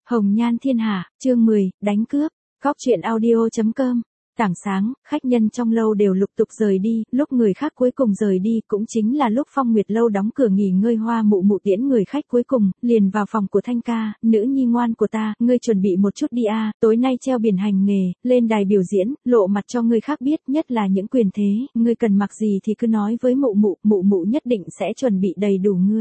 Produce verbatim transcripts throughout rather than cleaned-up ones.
Hồng nhan thiên hạ, chương mười, đánh cướp, góc truyện audio.com. Tảng sáng, khách nhân trong lâu đều lục tục rời đi, lúc người khác cuối cùng rời đi cũng chính là lúc Phong Nguyệt lâu đóng cửa nghỉ ngơi. Hoa Mụ Mụ tiễn người khách cuối cùng, liền vào phòng của Thanh ca, nữ nhi ngoan của ta, ngươi chuẩn bị một chút đi a, tối nay treo biển hành nghề, lên đài biểu diễn, lộ mặt cho người khác biết, nhất là những quyền thế, ngươi cần mặc gì thì cứ nói với Mụ Mụ, Mụ Mụ nhất định sẽ chuẩn bị đầy đủ ngươi.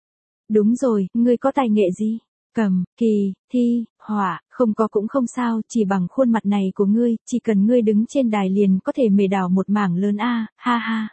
Đúng rồi, ngươi có tài nghệ gì? Cầm, kỳ, thi, họa, không có cũng không sao, chỉ bằng khuôn mặt này của ngươi, chỉ cần ngươi đứng trên đài liền có thể mề đào một mảng lớn a, ha ha.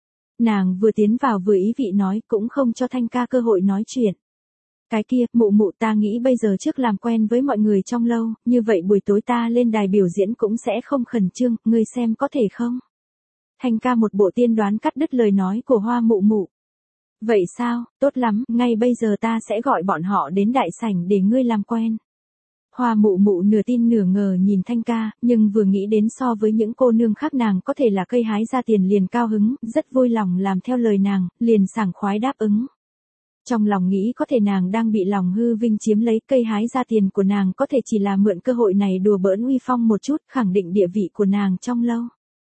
Nàng vừa tiến vào vừa ý vị nói, cũng không cho Thanh ca cơ hội nói chuyện. Cái kia, Mụ Mụ, ta nghĩ bây giờ trước làm quen với mọi người trong lâu, như vậy buổi tối ta lên đài biểu diễn cũng sẽ không khẩn trương, ngươi xem có thể không? Thanh ca một bộ tiên đoán cắt đứt lời nói của Hoa Mụ Mụ. Vậy sao, tốt lắm, ngay bây giờ ta sẽ gọi bọn họ đến đại sảnh để ngươi làm quen. Hoa Mụ Mụ nửa tin nửa ngờ nhìn Thanh ca, nhưng vừa nghĩ đến so với những cô nương khác nàng có thể là cây hái ra tiền liền cao hứng, rất vui lòng làm theo lời nàng, liền sảng khoái đáp ứng. Trong lòng nghĩ có thể nàng đang bị lòng hư vinh chiếm lấy, cây hái ra tiền của nàng có thể chỉ là mượn cơ hội này đùa bỡn uy phong một chút, khẳng định địa vị của nàng trong lâu.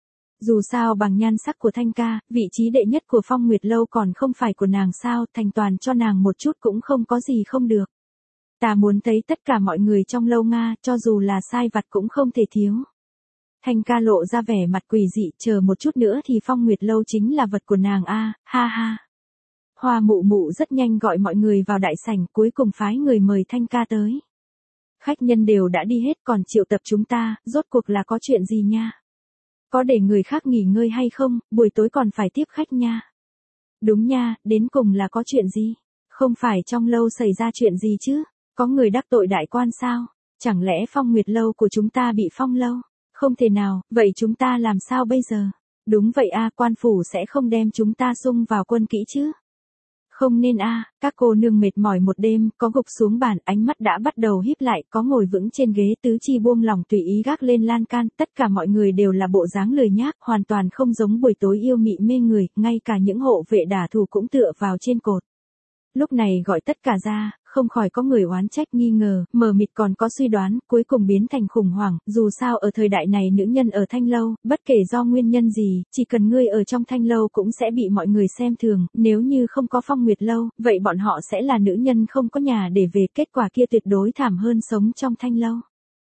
Dù sao bằng nhan sắc của Thanh ca, vị trí đệ nhất của Phong Nguyệt lâu còn không phải của nàng sao, thành toàn cho nàng một chút cũng không có gì không được. Ta muốn thấy tất cả mọi người trong lâu Nga, cho dù là sai vặt cũng không thể thiếu. Thanh ca lộ ra vẻ mặt quỷ dị, chờ một chút nữa thì Phong Nguyệt lâu chính là vật của nàng a, ha ha. Hoa Mụ Mụ rất nhanh gọi mọi người vào đại sảnh, cuối cùng phái người mời Thanh ca tới. Khách nhân đều đã đi hết, còn triệu tập chúng ta, rốt cuộc là có chuyện gì nha? Có để người khác nghỉ ngơi hay không, buổi tối còn phải tiếp khách nha. Đúng nha, đến cùng là có chuyện gì? Không phải trong lâu xảy ra chuyện gì chứ? Có người đắc tội đại quan sao? Chẳng lẽ Phong Nguyệt lâu của chúng ta bị phong lâu? Không thể nào, vậy chúng ta làm sao bây giờ? Đúng vậy a, quan phủ sẽ không đem chúng ta xung vào quân kỹ chứ? Không nên a, các cô nương mệt mỏi một đêm, có gục xuống bàn, ánh mắt đã bắt đầu híp lại, có ngồi vững trên ghế, tứ chi buông lỏng tùy ý gác lên lan can, tất cả mọi người đều là bộ dáng lười nhác, hoàn toàn không giống buổi tối yêu mị mê người, ngay cả những hộ vệ đả thù cũng tựa vào trên cột. Lúc này gọi tất cả ra, không khỏi có người oán trách nghi ngờ, mờ mịt còn có suy đoán, cuối cùng biến thành khủng hoảng, dù sao ở thời đại này nữ nhân ở thanh lâu, bất kể do nguyên nhân gì, chỉ cần ngươi ở trong thanh lâu cũng sẽ bị mọi người xem thường, nếu như không có Phong Nguyệt lâu, vậy bọn họ sẽ là nữ nhân không có nhà để về, kết quả kia tuyệt đối thảm hơn sống trong thanh lâu.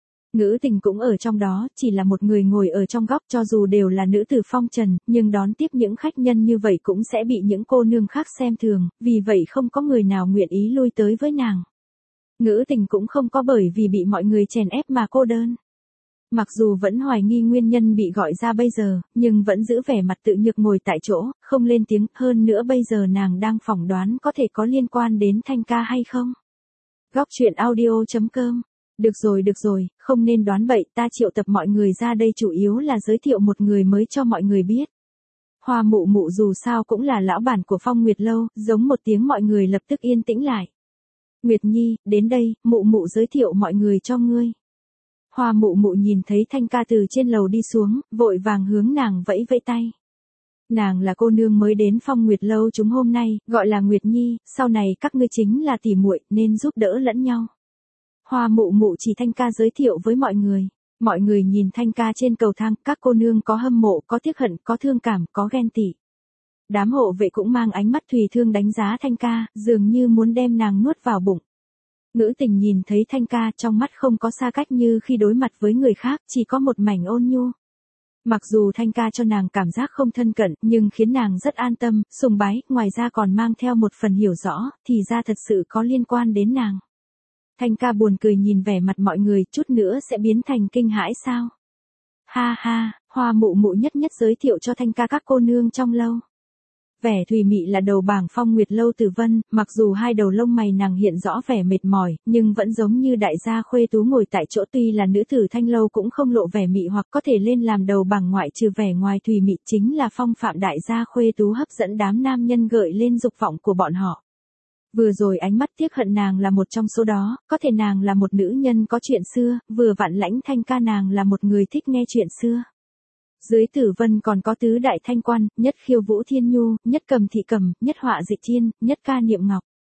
Ngữ Tình cũng ở trong đó, chỉ là một người ngồi ở trong góc, cho dù đều là nữ tử phong trần, nhưng đón tiếp những khách nhân như vậy cũng sẽ bị những cô nương khác xem thường, vì vậy không có người nào nguyện ý lui tới với nàng. Ngữ Tình cũng không có bởi vì bị mọi người chèn ép mà cô đơn. Mặc dù vẫn hoài nghi nguyên nhân bị gọi ra bây giờ, nhưng vẫn giữ vẻ mặt tự nhược ngồi tại chỗ, không lên tiếng, hơn nữa bây giờ nàng đang phỏng đoán có thể có liên quan đến Thanh ca hay không. Góc truyện audio.com. Được rồi được rồi, không nên đoán bậy, ta triệu tập mọi người ra đây chủ yếu là giới thiệu một người mới cho mọi người biết. Hoa Mụ Mụ dù sao cũng là lão bản của Phong Nguyệt lâu, giống một tiếng mọi người lập tức yên tĩnh lại. Nguyệt Nhi, đến đây, Mụ Mụ giới thiệu mọi người cho ngươi. Hoa Mụ Mụ nhìn thấy Thanh ca từ trên lầu đi xuống, vội vàng hướng nàng vẫy vẫy tay. Nàng là cô nương mới đến Phong Nguyệt lâu chúng hôm nay, gọi là Nguyệt Nhi, sau này các ngươi chính là tỉ muội nên giúp đỡ lẫn nhau. Hoa Mụ Mụ chỉ Thanh ca giới thiệu với mọi người. Mọi người nhìn Thanh ca trên cầu thang, các cô nương có hâm mộ, có tiếc hận, có thương cảm, có ghen tị. Đám hộ vệ cũng mang ánh mắt thùy thương đánh giá Thanh ca, dường như muốn đem nàng nuốt vào bụng. Ngữ Tình nhìn thấy Thanh ca trong mắt không có xa cách như khi đối mặt với người khác, chỉ có một mảnh ôn nhu. Mặc dù Thanh ca cho nàng cảm giác không thân cận, nhưng khiến nàng rất an tâm, sùng bái, ngoài ra còn mang theo một phần hiểu rõ, thì ra thật sự có liên quan đến nàng. Thanh ca buồn cười nhìn vẻ mặt mọi người, chút nữa sẽ biến thành kinh hãi sao? Ha ha, Hoa Mụ Mụ nhất nhất giới thiệu cho Thanh ca các cô nương trong lâu. Vẻ thùy mị là đầu bảng Phong Nguyệt lâu Tử Vân, mặc dù hai đầu lông mày nàng hiện rõ vẻ mệt mỏi, nhưng vẫn giống như đại gia khuê tú ngồi tại chỗ, tuy là nữ tử thanh lâu cũng không lộ vẻ mị hoặc có thể lên làm đầu bảng, ngoại trừ vẻ ngoài thùy mị chính là phong phạm đại gia khuê tú hấp dẫn đám nam nhân gợi lên dục vọng của bọn họ. Vừa rồi ánh mắt tiếc hận nàng là một trong số đó, có thể nàng là một nữ nhân có chuyện xưa, vừa vặn lãnh Thanh ca nàng là một người thích nghe chuyện xưa. Dưới Tử Vân còn có tứ đại thanh quan, nhất khiêu vũ thiên nhu, nhất cầm thị cầm, nhất họa dịch chiên, nhất ca niệm ngọc.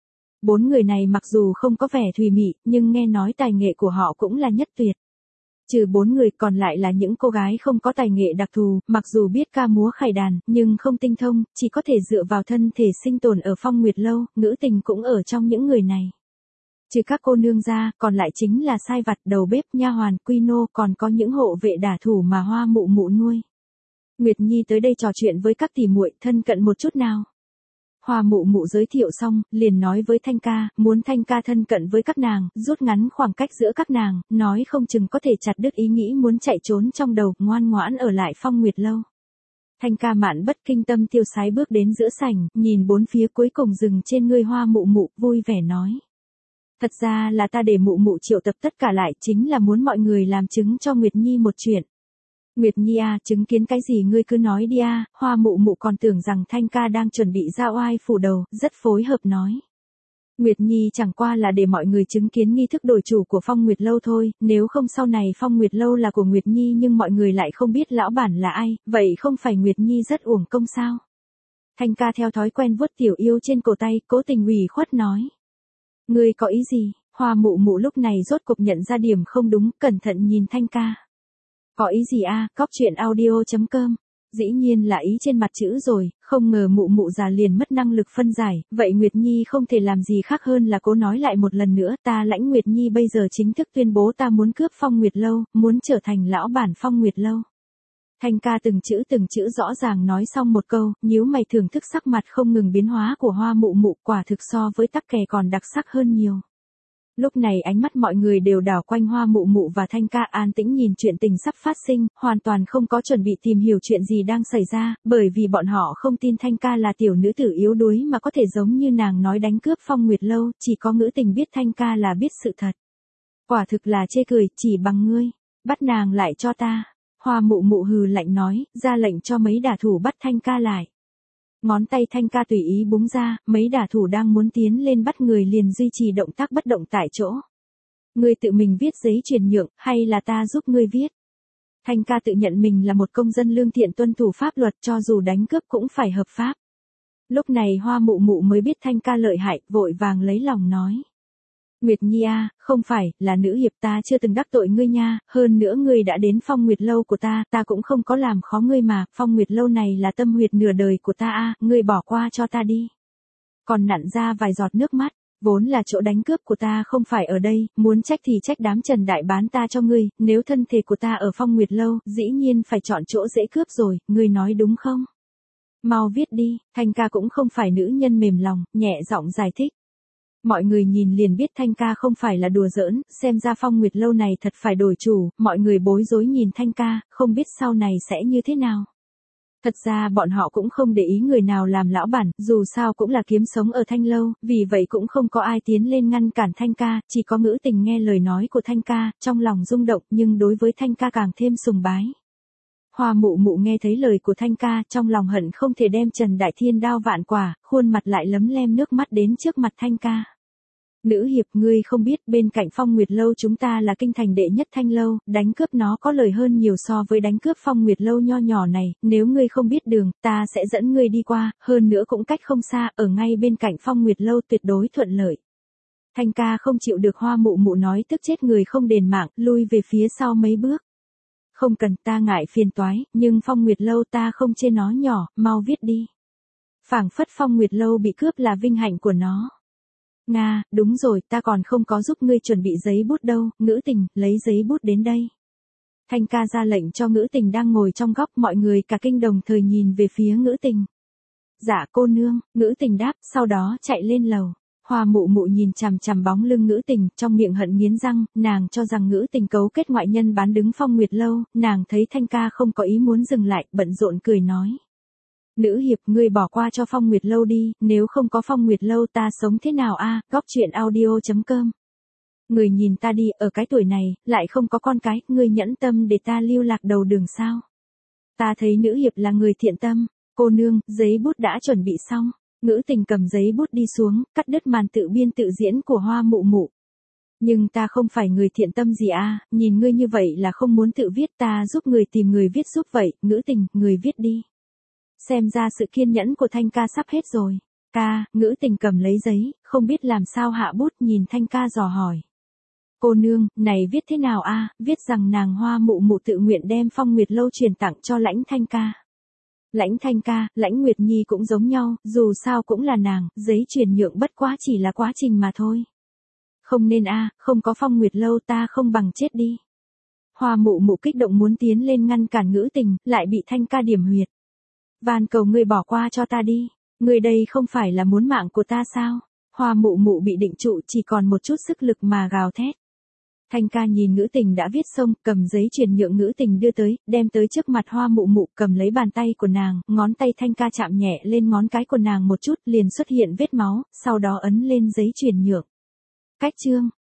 Bốn người này mặc dù không có vẻ thùy mị, nhưng nghe nói tài nghệ của họ cũng là nhất tuyệt. Trừ bốn người còn lại là những cô gái không có tài nghệ đặc thù, mặc dù biết ca múa khải đàn, nhưng không tinh thông, chỉ có thể dựa vào thân thể sinh tồn ở Phong Nguyệt Lâu, Ngữ Tình cũng ở trong những người này. Trừ các cô nương ra, còn lại chính là sai vặt, đầu bếp, nha hoàn, quy nô, còn có những hộ vệ đả thủ mà Hoa Mụ Mụ nuôi. Nguyệt Nhi tới đây trò chuyện với các tỷ muội, thân cận một chút nào. Hoa Mụ Mụ giới thiệu xong, liền nói với Thanh ca, muốn Thanh ca thân cận với các nàng, rút ngắn khoảng cách giữa các nàng, nói không chừng có thể chặt đứt ý nghĩ muốn chạy trốn trong đầu, ngoan ngoãn ở lại Phong Nguyệt Lâu. Thanh ca mạn bất kinh tâm tiêu sái bước đến giữa sảnh, nhìn bốn phía cuối cùng dừng trên người Hoa Mụ Mụ, vui vẻ nói. Thật ra là ta để Mụ Mụ triệu tập tất cả lại, chính là muốn mọi người làm chứng cho Nguyệt Nhi một chuyện. Nguyệt Nhi à, chứng kiến cái gì ngươi cứ nói đi à, Hoa Mụ Mụ còn tưởng rằng Thanh ca đang chuẩn bị ra oai phủ đầu, rất phối hợp nói. Nguyệt Nhi chẳng qua là để mọi người chứng kiến nghi thức đổi chủ của Phong Nguyệt Lâu thôi, nếu không sau này Phong Nguyệt Lâu là của Nguyệt Nhi nhưng mọi người lại không biết lão bản là ai, vậy không phải Nguyệt Nhi rất uổng công sao? Thanh ca theo thói quen vuốt tiểu yêu trên cổ tay, cố tình ủy khuất nói. Ngươi có ý gì? Hoa Mụ Mụ lúc này rốt cục nhận ra điểm không đúng, cẩn thận nhìn Thanh ca. Có ý gì a? Cóc truyện audio chấm com. Dĩ nhiên là ý trên mặt chữ rồi, không ngờ Mụ Mụ già liền mất năng lực phân giải, vậy Nguyệt Nhi không thể làm gì khác hơn là cố nói lại một lần nữa, ta Lãnh Nguyệt Nhi bây giờ chính thức tuyên bố ta muốn cướp Phong Nguyệt Lâu, muốn trở thành lão bản Phong Nguyệt Lâu. Thanh ca từng chữ từng chữ rõ ràng nói xong một câu, nhíu mày thưởng thức sắc mặt không ngừng biến hóa của Hoa Mụ Mụ, quả thực so với tắc kè còn đặc sắc hơn nhiều. Lúc này ánh mắt mọi người đều đảo quanh Hoa Mụ Mụ và Thanh ca an tĩnh nhìn chuyện tình sắp phát sinh, hoàn toàn không có chuẩn bị tìm hiểu chuyện gì đang xảy ra, bởi vì bọn họ không tin Thanh ca là tiểu nữ tử yếu đuối mà có thể giống như nàng nói đánh cướp Phong Nguyệt Lâu, chỉ có Ngữ Tình biết Thanh ca là biết sự thật. Quả thực là chê cười, chỉ bằng ngươi, bắt nàng lại cho ta. Hoa Mụ Mụ hừ lạnh nói, ra lệnh cho mấy đả thủ bắt Thanh ca lại. Ngón tay Thanh ca tùy ý búng ra, mấy đả thủ đang muốn tiến lên bắt người liền duy trì động tác bất động tại chỗ. Ngươi tự mình viết giấy chuyển nhượng, hay là ta giúp ngươi viết? Thanh ca tự nhận mình là một công dân lương thiện tuân thủ pháp luật, cho dù đánh cướp cũng phải hợp pháp. Lúc này Hoa Mụ Mụ mới biết Thanh ca lợi hại, vội vàng lấy lòng nói. Nguyệt Nhi à, không phải, là nữ hiệp, ta chưa từng đắc tội ngươi nha, hơn nữa ngươi đã đến Phong Nguyệt Lâu của ta, ta cũng không có làm khó ngươi mà, Phong Nguyệt Lâu này là tâm huyệt nửa đời của ta a, ngươi bỏ qua cho ta đi. Còn nặn ra vài giọt nước mắt, vốn là chỗ đánh cướp của ta không phải ở đây, muốn trách thì trách đám Trần Đại bán ta cho ngươi, nếu thân thể của ta ở Phong Nguyệt Lâu, dĩ nhiên phải chọn chỗ dễ cướp rồi, ngươi nói đúng không? Mau viết đi, Thanh ca cũng không phải nữ nhân mềm lòng, nhẹ giọng giải thích. Mọi người nhìn liền biết Thanh ca không phải là đùa giỡn, xem ra Phong Nguyệt Lâu này thật phải đổi chủ, mọi người bối rối nhìn Thanh ca, không biết sau này sẽ như thế nào. Thật ra bọn họ cũng không để ý người nào làm lão bản, dù sao cũng là kiếm sống ở Thanh Lâu, vì vậy cũng không có ai tiến lên ngăn cản Thanh ca, chỉ có Ngữ Tình nghe lời nói của Thanh ca, trong lòng rung động nhưng đối với Thanh ca càng thêm sùng bái. Hoa Mụ Mụ nghe thấy lời của Thanh ca, trong lòng hận không thể đem Trần Đại Thiên đao vạn quả, khuôn mặt lại lấm lem nước mắt đến trước mặt Thanh ca. Nữ hiệp, ngươi không biết, bên cạnh Phong Nguyệt Lâu chúng ta là kinh thành đệ nhất Thanh Lâu, đánh cướp nó có lời hơn nhiều so với đánh cướp Phong Nguyệt Lâu nho nhỏ này, nếu ngươi không biết đường, ta sẽ dẫn ngươi đi qua, hơn nữa cũng cách không xa, ở ngay bên cạnh Phong Nguyệt Lâu tuyệt đối thuận lợi. Thanh ca không chịu được Hoa Mụ Mụ nói tức chết người không đền mạng, lui về phía sau mấy bước. Không cần, ta ngại phiền toái, nhưng Phong Nguyệt Lâu ta không chê nó nhỏ, mau viết đi. Phảng phất Phong Nguyệt Lâu bị cướp là vinh hạnh của nó. Nga, đúng rồi, ta còn không có giúp ngươi chuẩn bị giấy bút đâu, Ngữ Tình, lấy giấy bút đến đây. Thanh ca ra lệnh cho Ngữ Tình đang ngồi trong góc, mọi người cả kinh đồng thời nhìn về phía Ngữ Tình. Dạ cô nương, Ngữ Tình đáp, sau đó chạy lên lầu. Hoa Mụ Mụ nhìn chằm chằm bóng lưng Ngữ Tình, trong miệng hận nghiến răng, nàng cho rằng Ngữ Tình cấu kết ngoại nhân bán đứng Phong Nguyệt Lâu, nàng thấy Thanh ca không có ý muốn dừng lại, bận rộn cười nói. Nữ hiệp, ngươi bỏ qua cho Phong Nguyệt Lâu đi, nếu không có Phong Nguyệt Lâu ta sống thế nào a? Góc truyện audio chấm com. Người nhìn ta đi, ở cái tuổi này, lại không có con cái, ngươi nhẫn tâm để ta lưu lạc đầu đường sao? Ta thấy nữ hiệp là người thiện tâm, cô nương, giấy bút đã chuẩn bị xong. Ngữ Tình cầm giấy bút đi xuống, cắt đứt màn tự biên tự diễn của Hoa Mụ Mụ. Nhưng ta không phải người thiện tâm gì a, nhìn ngươi như vậy là không muốn tự viết, ta giúp người tìm người viết giúp vậy, Ngữ Tình, người viết đi. Xem ra sự kiên nhẫn của Thanh ca sắp hết rồi. Ca, Ngữ Tình cầm lấy giấy, không biết làm sao hạ bút nhìn Thanh Ca dò hỏi. Cô nương, này viết thế nào a? Viết rằng nàng Hoa Mụ Mụ tự nguyện đem Phong Nguyệt Lâu truyền tặng cho Lãnh Thanh Ca. Lãnh Thanh Ca, Lãnh Nguyệt Nhi cũng giống nhau, dù sao cũng là nàng, giấy chuyển nhượng bất quá chỉ là quá trình mà thôi. Không nên a, không có Phong Nguyệt Lâu ta không bằng chết đi. Hoa Mụ Mụ kích động muốn tiến lên ngăn cản Ngữ Tình, lại bị Thanh Ca điểm huyệt. Van cầu ngươi bỏ qua cho ta đi, ngươi đây không phải là muốn mạng của ta sao? Hoa Mụ Mụ bị định trụ chỉ còn một chút sức lực mà gào thét. Thanh Ca nhìn Ngữ Tình đã viết xong, cầm giấy truyền nhượng Ngữ Tình đưa tới, đem tới trước mặt Hoa Mụ Mụ, cầm lấy bàn tay của nàng, ngón tay Thanh Ca chạm nhẹ lên ngón cái của nàng một chút, liền xuất hiện vết máu, sau đó ấn lên giấy truyền nhượng. Cách chương